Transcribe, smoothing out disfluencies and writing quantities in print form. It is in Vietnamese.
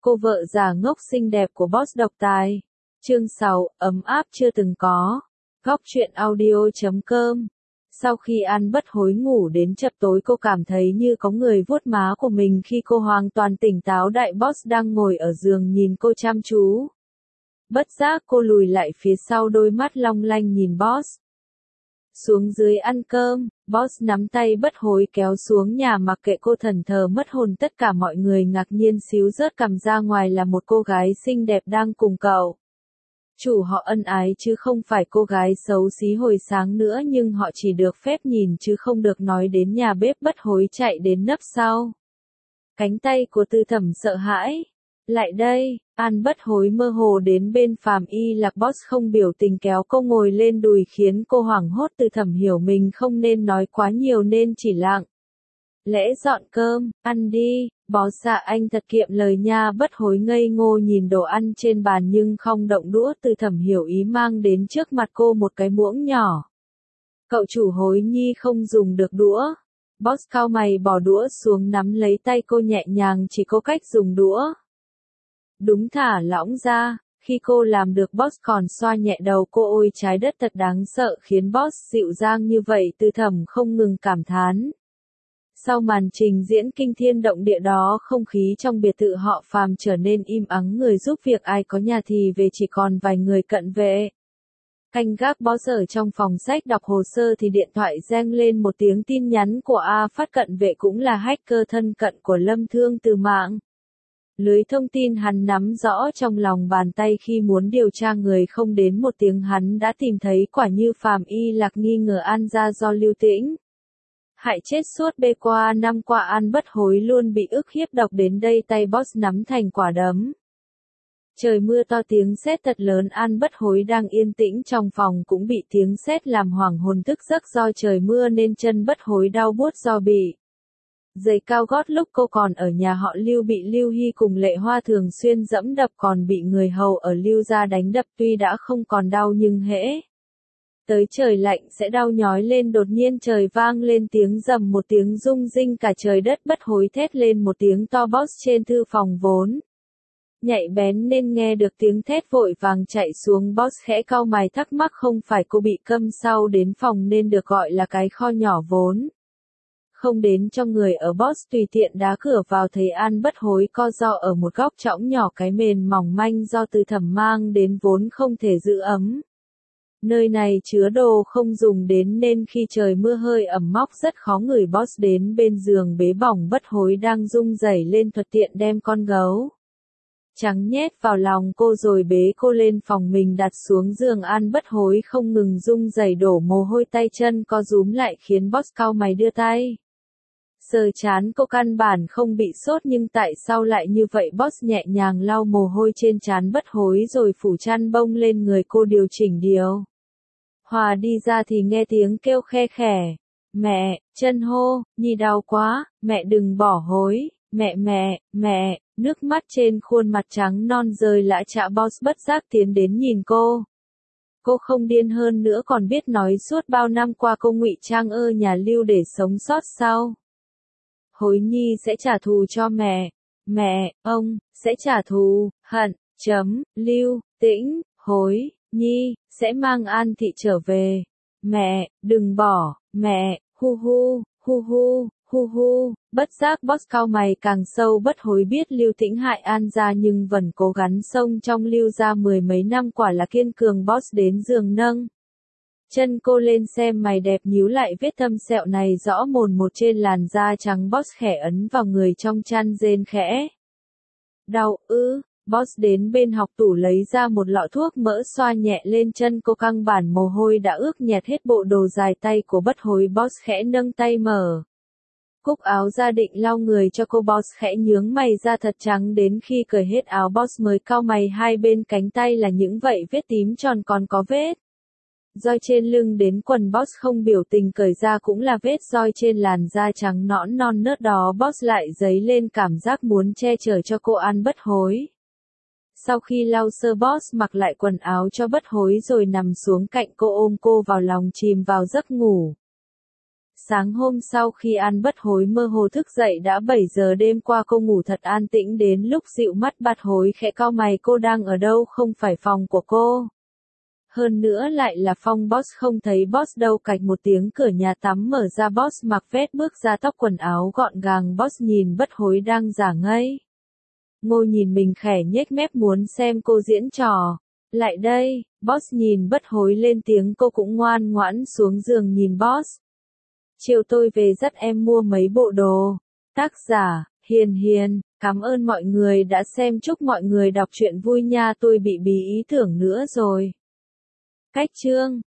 Cô vợ già ngốc xinh đẹp của boss độc tài. Chương 6, ấm áp chưa từng có. Góc truyện audio.com. Sau khi ăn bất hối ngủ đến chập tối, cô cảm thấy như có người vuốt má của mình khi cô hoàn toàn tỉnh táo. Đại boss đang ngồi ở giường nhìn cô chăm chú. Bất giác cô lùi lại phía sau, đôi mắt long lanh nhìn boss. Xuống dưới ăn cơm, boss nắm tay bất hối kéo xuống nhà, mặc kệ cô thần thờ mất hồn. Tất cả mọi người ngạc nhiên xíu rớt cằm ra, ngoài là một cô gái xinh đẹp đang cùng cậu chủ họ ân ái, chứ không phải cô gái xấu xí hồi sáng nữa. Nhưng họ chỉ được phép nhìn chứ không được nói đến. Nhà bếp bất hối chạy đến nấp sau cánh tay của Tư Thẩm sợ hãi. Lại đây, An bất hối mơ hồ đến bên Phàm Y Lạc. Boss không biểu tình kéo cô ngồi lên đùi khiến cô hoảng hốt. Tư Thẩm hiểu mình không nên nói quá nhiều nên chỉ lặng lẽ dọn cơm. Ăn đi, boss ạ, anh thật kiệm lời nha. Bất hối ngây ngô nhìn đồ ăn trên bàn nhưng không động đũa. Tư Thẩm hiểu ý, mang đến trước mặt cô một cái muỗng nhỏ. Cậu chủ Hối Nhi không dùng được đũa. Boss cau mày bỏ đũa xuống, nắm lấy tay cô nhẹ nhàng chỉ cô cách dùng đũa. Đúng, thả lỏng ra. Khi cô làm được, boss còn xoa nhẹ đầu cô. Ôi trái đất thật đáng sợ, khiến boss dịu dàng như vậy. Tư Thẩm không ngừng cảm thán. Sau màn trình diễn kinh thiên động địa đó, không khí trong biệt thự họ Phàm trở nên im ắng. Người giúp việc ai có nhà thì về, chỉ còn vài người cận vệ canh gác. Boss ở trong phòng sách đọc hồ sơ thì điện thoại reng lên một tiếng tin nhắn của A Phát. Cận vệ cũng là hacker thân cận của Lâm Thương từ mạng lưới thông tin hắn nắm rõ trong lòng bàn tay. Khi muốn điều tra người, không đến một tiếng hắn đã tìm thấy. Quả như Phàm Y Lạc nghi ngờ An ra do Lưu Tĩnh hại chết suốt qua năm qua. An bất hối luôn bị ức hiếp độc đến đây, tay boss nắm thành quả đấm. Trời mưa to, tiếng sét thật lớn. An bất hối đang yên tĩnh trong phòng cũng bị tiếng sét làm hoảng hồn thức giấc. Do trời mưa nên chân bất hối đau buốt do bị giày cao gót. Lúc cô còn ở nhà họ Lưu, bị Lưu Hy cùng Lệ Hoa thường xuyên dẫm đập, còn bị người hầu ở Lưu gia đánh đập. Tuy đã không còn đau nhưng hễ tới trời lạnh sẽ đau nhói lên. Đột nhiên trời vang lên tiếng rầm, một tiếng rung rinh cả trời đất. Bất hối thét lên một tiếng to. Boss trên thư phòng vốn nhạy bén nên nghe được tiếng thét, vội vàng chạy xuống. Boss khẽ cau mày thắc mắc không phải cô bị câm sau đến phòng nên được gọi là cái kho nhỏ vốn không đến trong người ở. Boss tùy tiện đá cửa vào, thấy An bất hối co ro ở một góc trõng nhỏ. Cái mền mỏng manh do Tư Thẩm mang đến vốn không thể giữ ấm. Nơi này chứa đồ không dùng đến nên khi trời mưa hơi ẩm mốc rất khó ngửi. Boss đến bên giường bế bỏng bất hối đang rung rẩy lên, thuận tiện đem con gấu trắng nhét vào lòng cô rồi bế cô lên phòng mình đặt xuống giường. An bất hối không ngừng rung rẩy, đổ mồ hôi, tay chân co rúm lại khiến boss cau mày đưa tay sờ trán cô. Căn bản không bị sốt nhưng tại sao lại như vậy? Boss nhẹ nhàng lau mồ hôi trên trán bất hối rồi phủ chăn bông lên người cô, điều chỉnh điều hòa. Đi ra thì nghe tiếng kêu khe khẽ. Mẹ, chân hô, Nhi đau quá, mẹ đừng bỏ hối, mẹ. Nước mắt trên khuôn mặt trắng non rơi lã chã. Boss bất giác tiến đến nhìn cô. Cô không điên hơn nữa, còn biết nói suốt bao năm qua cô ngụy trang ở nhà Lưu để sống sót sao? Hối Nhi sẽ trả thù cho mẹ, ông sẽ trả thù, hận, Lưu Tĩnh, Hối Nhi sẽ mang An Thị trở về. Mẹ, đừng bỏ, mẹ, hu. Bất giác boss cau mày càng sâu. Bất hối biết Lưu Tĩnh hại An gia nhưng vẫn cố gắng sống trong Lưu gia mười mấy năm, quả là kiên cường. Boss đến giường nâng chân cô lên xem, mày đẹp nhíu lại. Vết thâm sẹo này rõ mồn một trên làn da trắng. Boss khẽ ấn vào người trong chăn, rên khẽ. Đau ư? Boss đến bên học tủ lấy ra một lọ thuốc mỡ xoa nhẹ lên chân cô. Căng bản mồ hôi đã ướt nhẹt hết bộ đồ dài tay của bất hối. Boss khẽ nâng tay mở cúc áo ra định lau người cho cô. Boss khẽ nhướng mày ra thật trắng, đến khi cởi hết áo boss mới cau mày. Hai bên cánh tay là những vảy vết tím tròn, còn có vết roi trên lưng đến quần. Boss không biểu tình cởi ra, cũng là vết roi trên làn da trắng nõn non nớt đó. Boss lại dấy lên cảm giác muốn che chở cho cô. An bất hối sau khi lau sơ, boss mặc lại quần áo cho bất hối rồi nằm xuống cạnh cô, ôm cô vào lòng, chìm vào giấc ngủ. Sáng hôm sau khi An Bất Hối mơ hồ thức dậy đã 7 giờ đêm qua, cô ngủ thật an tĩnh đến lúc dịu mắt Bát Hối khẽ cau mày. Cô đang ở đâu? Không phải phòng của cô. Hơn nữa lại là phòng boss, không thấy boss đâu. Cạch một tiếng cửa nhà tắm mở ra, boss mặc vest bước ra, tóc quần áo gọn gàng. Boss nhìn Bất Hối đang giả ngây ngô nhìn mình khẽ nhếch mép muốn xem cô diễn trò. Lại đây, boss nhìn Bất Hối lên tiếng, cô cũng ngoan ngoãn xuống giường nhìn boss. Chiều tôi về dắt em mua mấy bộ đồ. Tác giả, Hiền Hiền, cảm ơn mọi người đã xem, chúc mọi người đọc truyện vui nha, tôi bị bí ý tưởng nữa rồi. Cách chương